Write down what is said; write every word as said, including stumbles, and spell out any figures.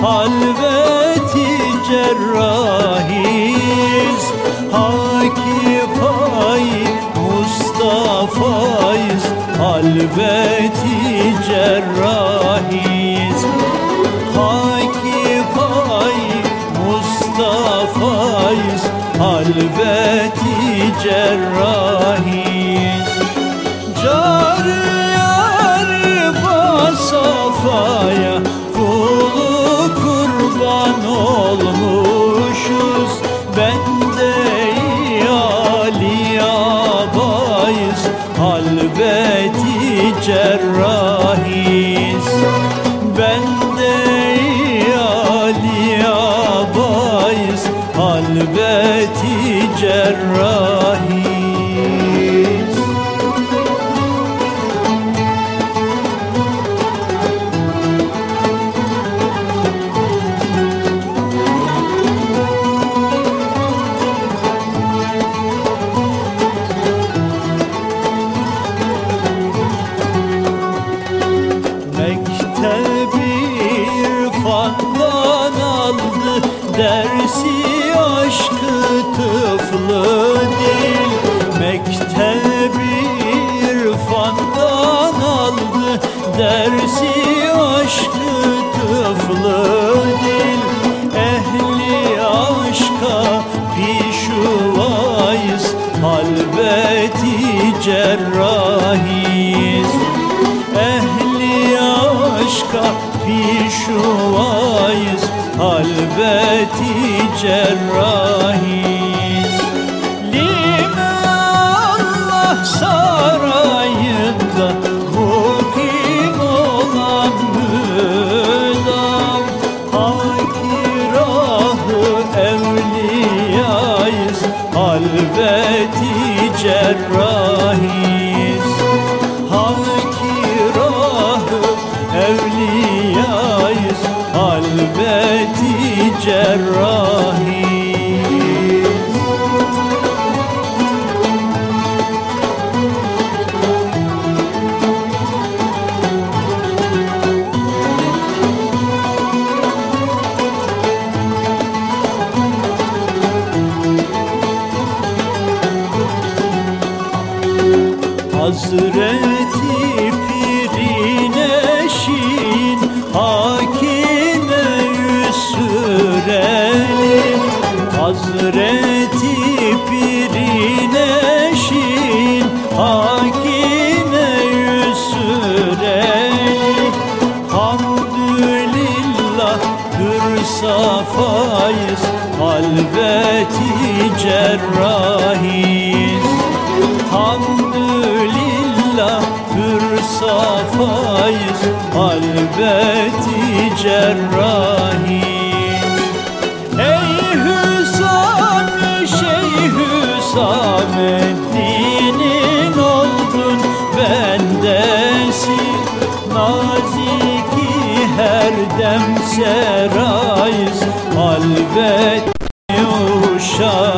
halveti cerrahiyiz. Haki pay Mustafa'yız, halveti cerrahiyiz. Haki pay Mustafa'yız, halveti cerrahiyiz. Cari yari basafaya kulu kurban olmuşuz. Bende-i Ali abayız, halveti cerrahiyiz. Bende-i Ali abayız, halveti cerrahiyiz. Mektebi irfandan aldı dersi, aşkı tıflı değil. Mektebi irfandan aldı dersi, aşkı tıflı değil. Ehli aşka pişuvayız, halveti cerrahiyiz. Ehli aşka pişuvayız, halveti cerrahiyiz. Lime Allah sarayında mukim olan müdam. Hakirahı evliyayız, halveti cerrahiyiz. Hakirahı evliyayız, halveti cerrahiyiz. Hazreti Pirineşin hakime yüz sürelim. Hazreti Pirineşin hakime yüz sürelim. Hamdülillah hür safayız, halveti cerrahiyiz. Hamdülillah hür safayız, halveti cerrahiyiz. Ey Hüsam-ı Şeyh Hüsamettin'in oldun bendesi. Naziki her dem serayız, halveti uşağı.